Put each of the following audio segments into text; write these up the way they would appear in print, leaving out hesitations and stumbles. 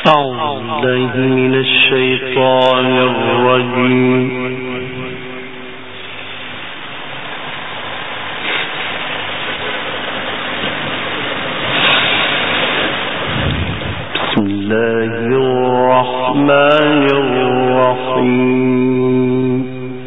أعوذ بالله من الشيطان الرجيم. بسم الله الرحمن الرحيم.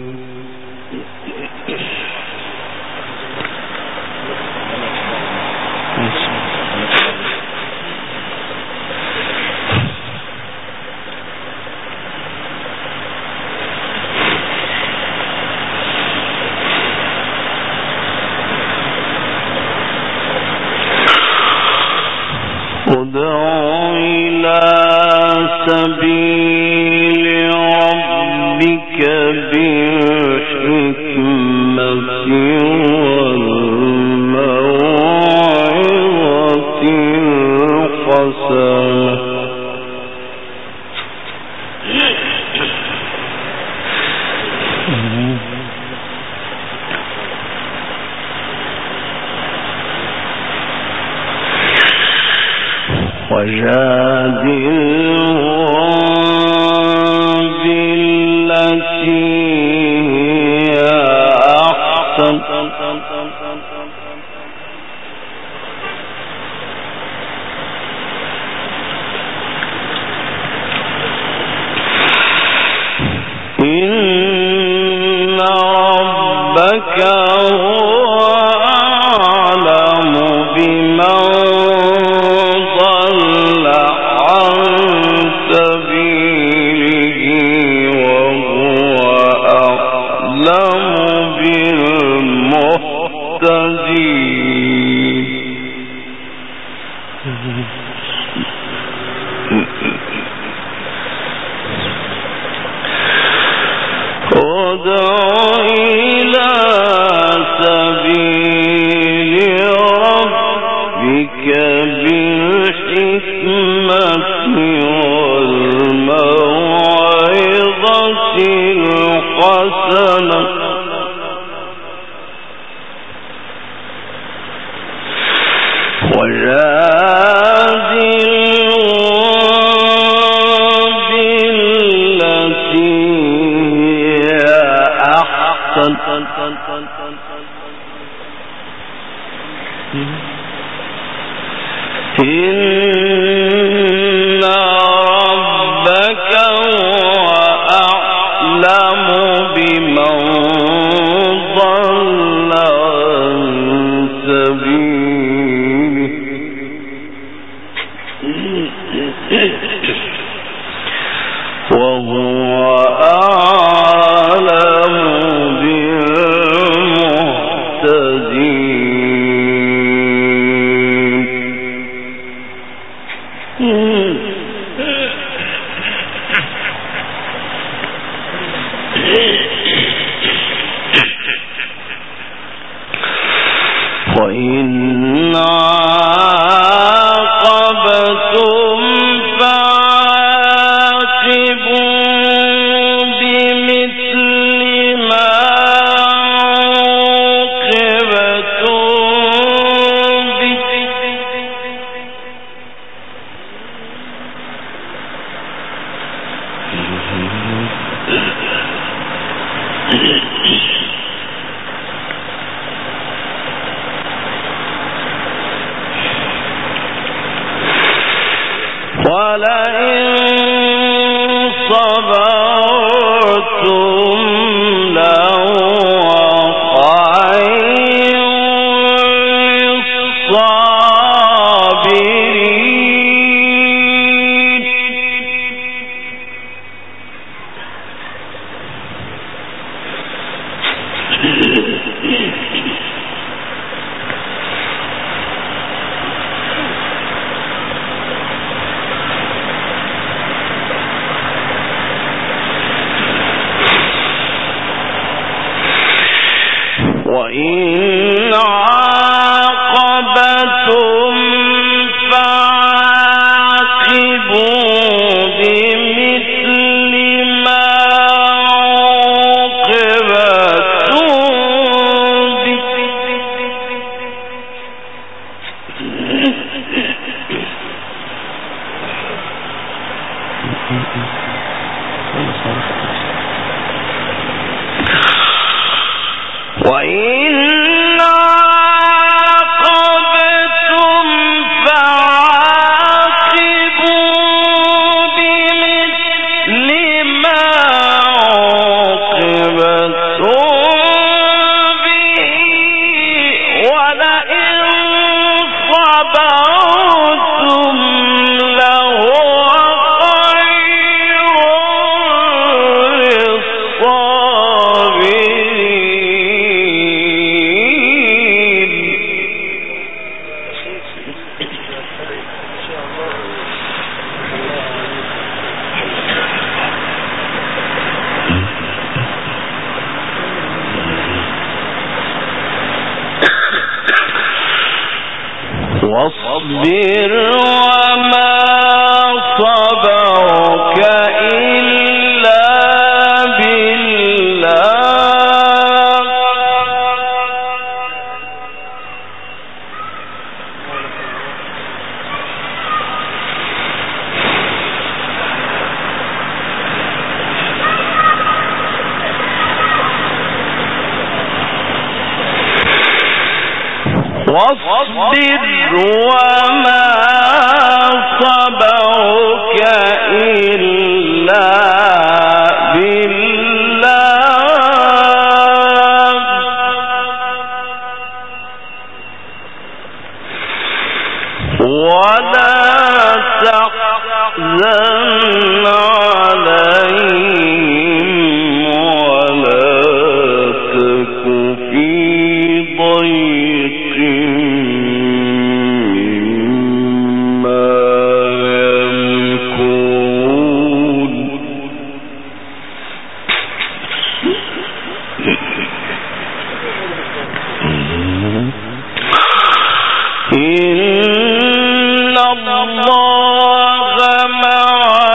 ادع إلى سبيل ربك بالحكمة والموعظة الحسنة وجادلهم بالتي هي أحسن إن ربك هو أعلم بمن ضل عن سبيله وهو أعلم بالمهتدين. ادع إلى سبيل ربك بالحكمة والموعظة الحسنة إن ربك هو أعلم بمن ضل عن سبيله وهو أعلم بالمهتدين. وإن عاقبتم فعاقبوا بمثل ما عوقبتم به ولئن صبرتم لهو خير للصابرين. وإن عاقبتم فعاقبوا بمثل ما عوقبتم به وإن عاقبتم فعاقبوا بمثل ما عوقبتم به ولئن صبرتم لهو خير واصبر وما صبرك إلا بالله واصبر وما صبرك إلا بالله ولا تحزن عليهم ولا تك في ضيق إن الله مع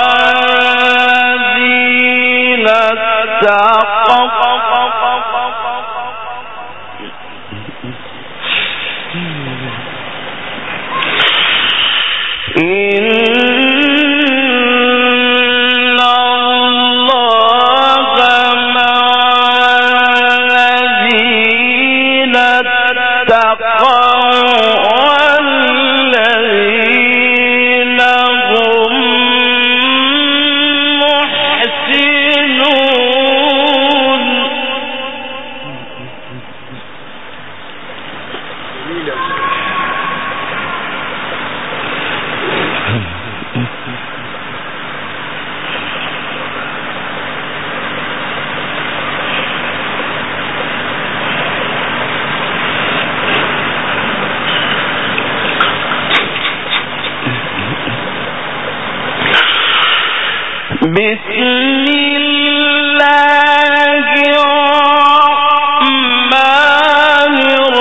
الذين اتقوا إن الله مع الذين اتقوا والذين هم محسنون بسم الله الرحمن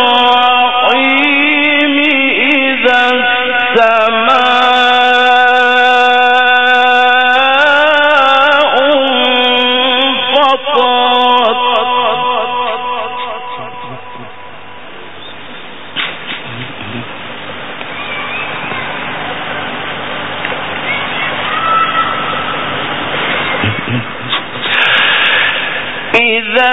الرحيم إذا السماء انفطرت إذا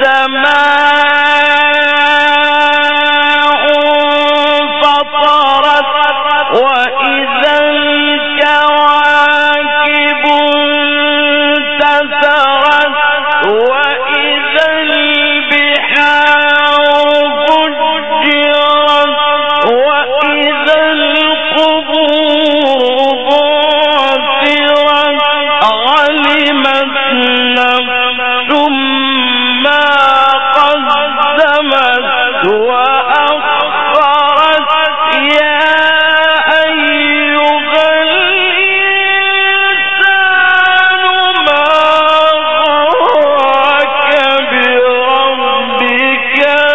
السماء انفطرت وإذا الكواكب انتثرت وإذا البحار فجرت وإذا القبور بعثرت علمت نفس ما قدمت وأخرت يا أيها الإنسان ما غرك بربك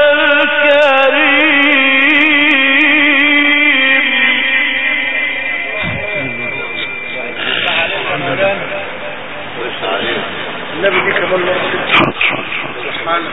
الكريم. النبي دي كمان سبحان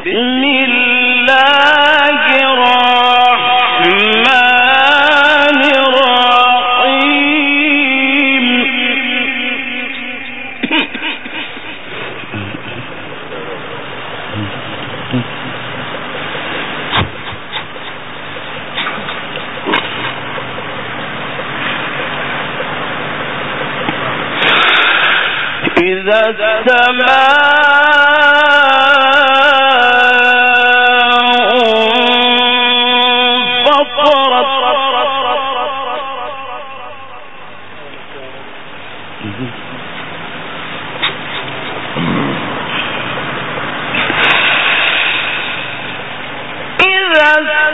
إذا السماء فطرت إذا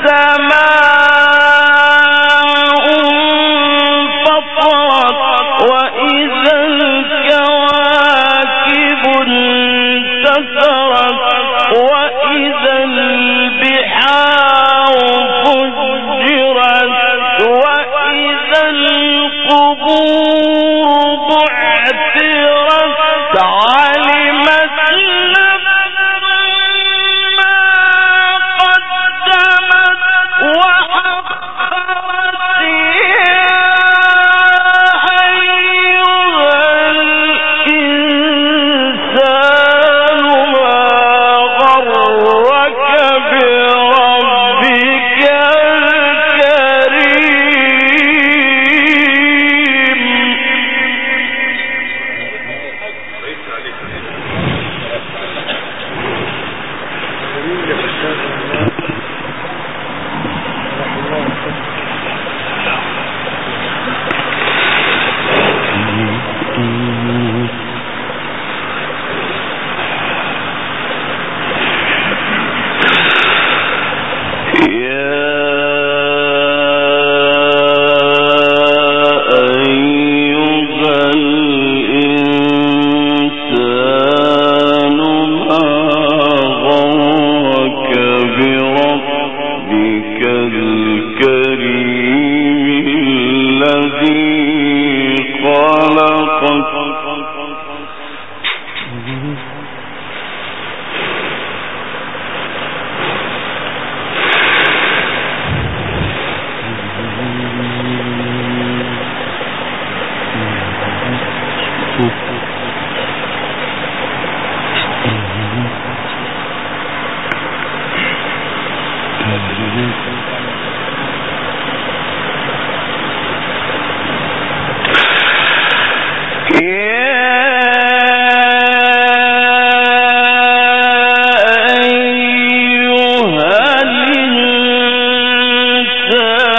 السماء فطرت وإذا الكواكب انتثرت وإذا البحار فجرت وإذا القبور بعثرت علمت نفس ما قدمت وأخرت يا أيها الإنسان ما غرك بربك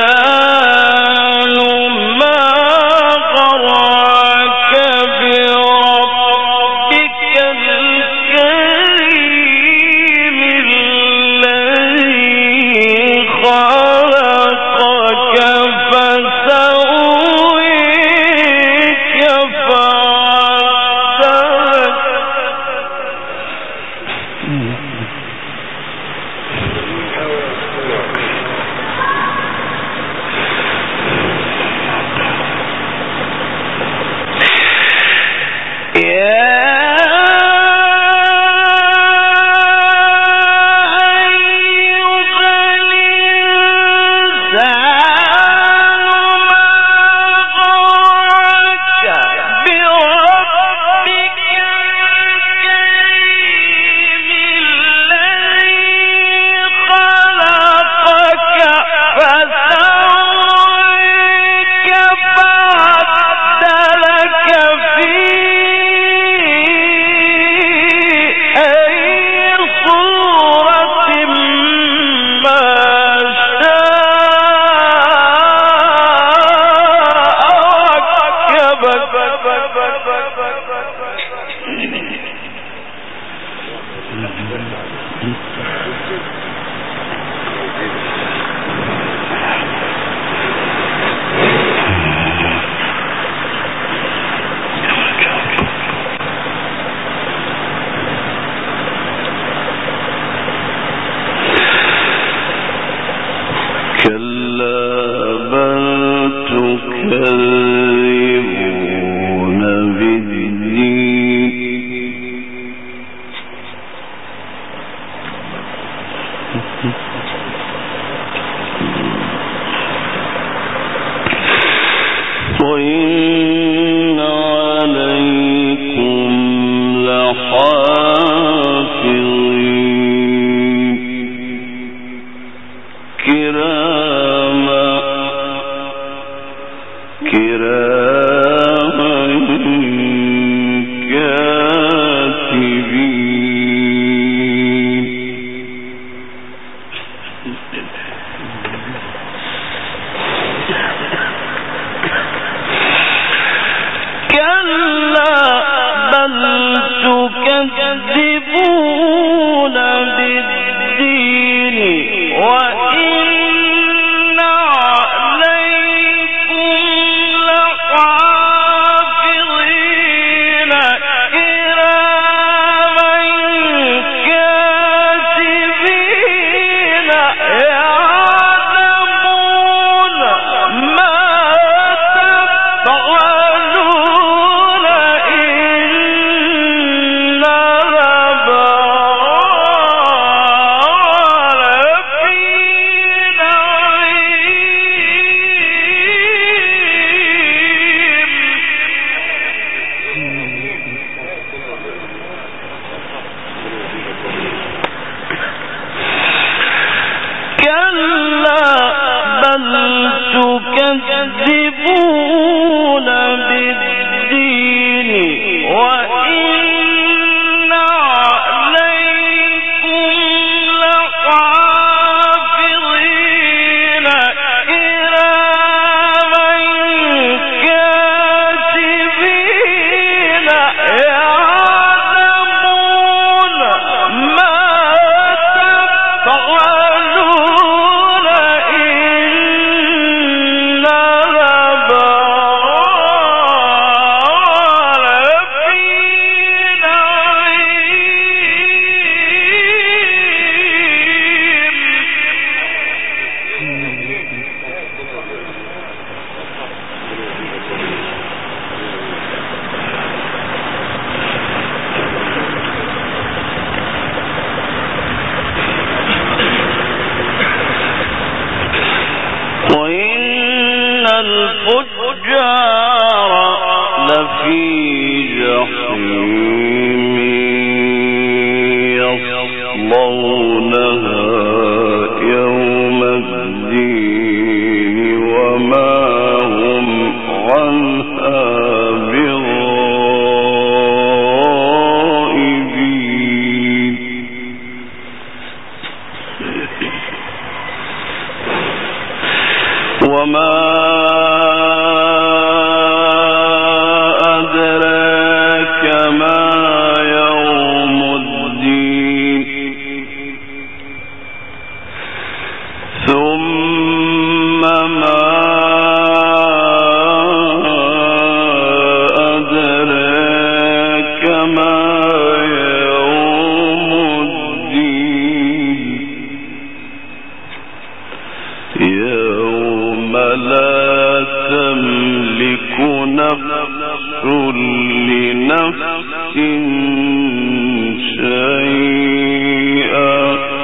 بربك تكذبون بالدين وإن عليكم لحافظين كراما كاتبين يعلمون ما تفعلون إن الأبرار في نعيم كلا بل تكذبون بالدين وإن عليكم لحافظين كراما كاتبين يعلمون ما تفعلون إن الأبرار في نعيم وإن الفجار لفي جحيم يصلونها يوم الدين وما هم عنها بغائبين وما أدراك ما يوم الدين ثم ما أدراك ما يوم الدين يوم لا تملك نفس لنفس شيئا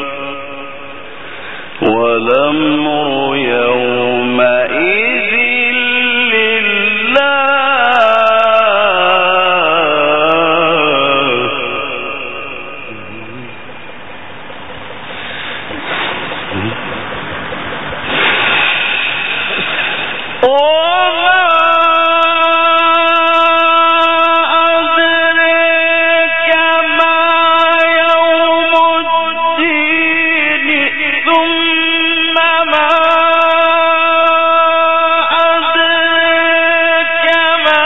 والأمر يومئذ لله وما أدريك ما يوم الدين ثم ما أدريك ما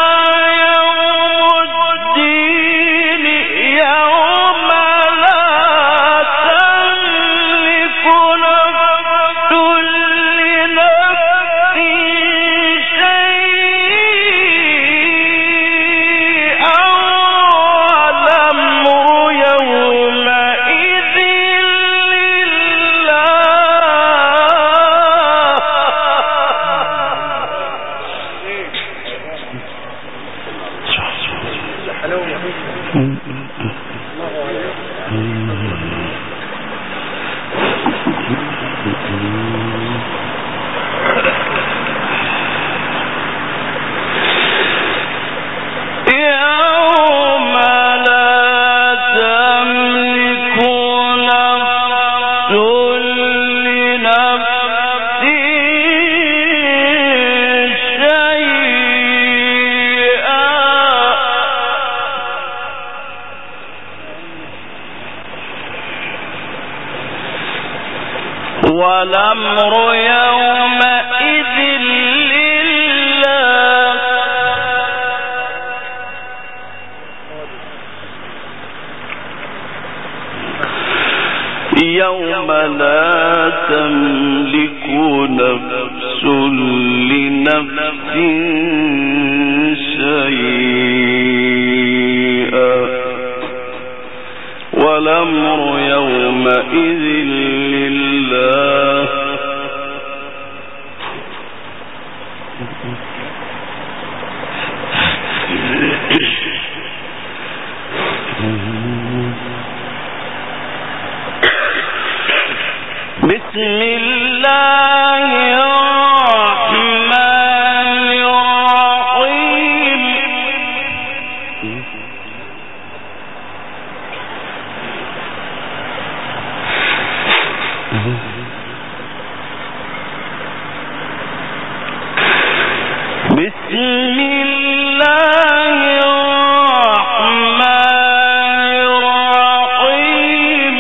يوم الدين يوم لا تملك نفس لنفس شيئا والأمر يومئذ يوم لا تملك نفس لنفس شيئا والأمر يومئذ لله يوم لا تملك نفس لنفس شيئا والأمر يومئذ لله بسم الله الرحمن الرحيم بسم الله الرحمن الرحيم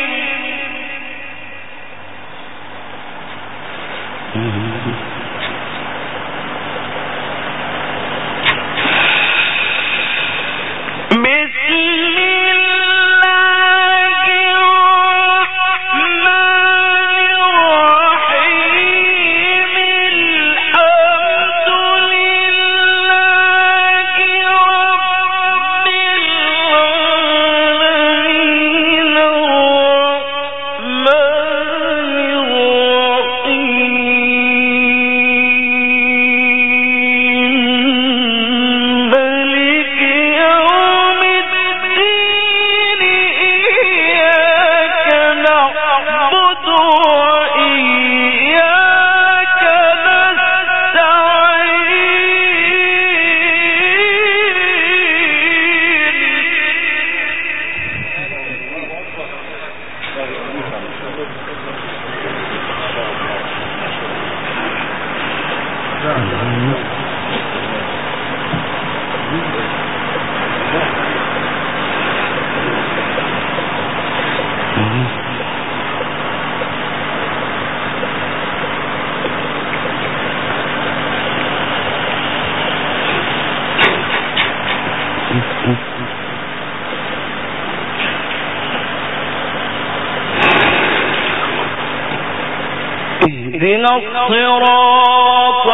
اهدنا الصراط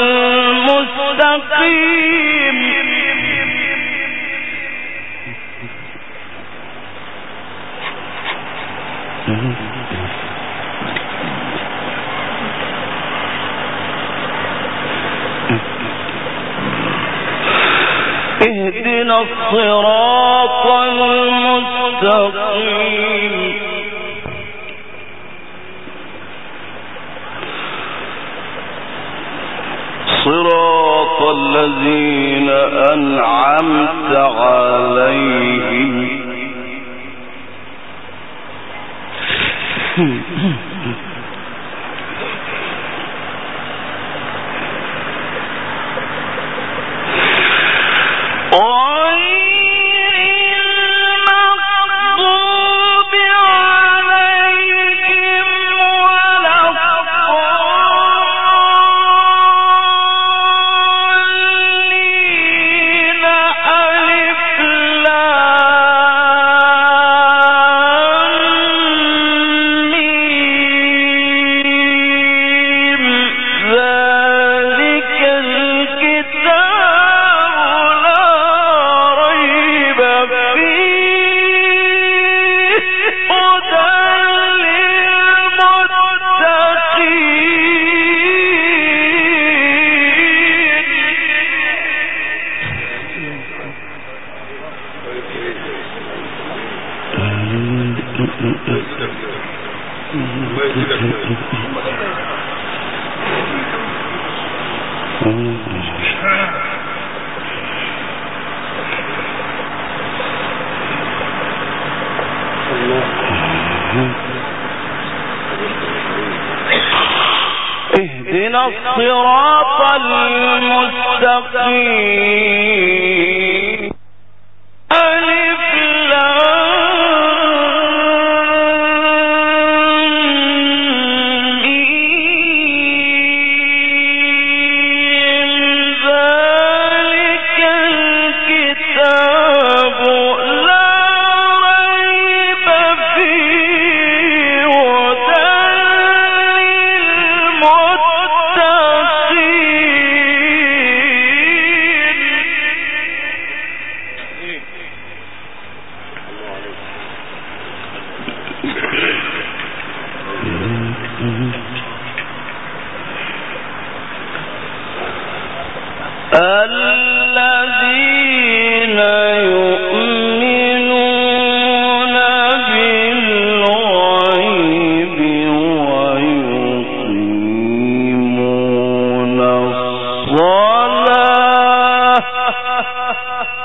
المستقيم اهدنا الصراط المستقيم صراط الذين أنعمت عليهم اهدنا الصراط المستقيم ألف لام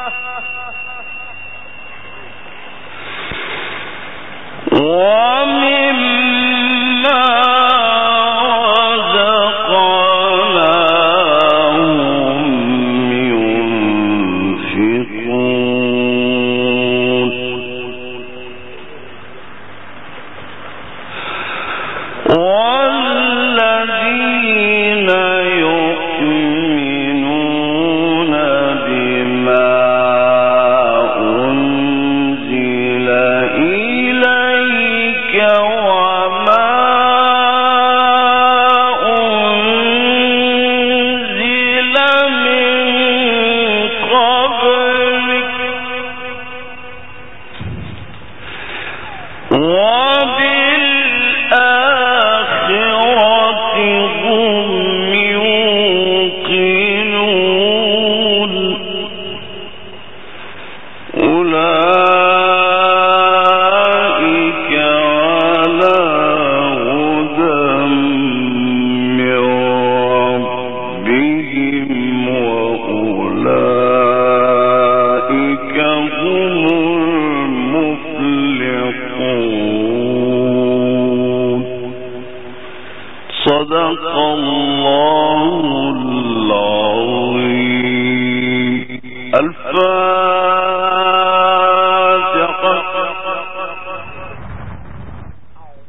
وأولئك هم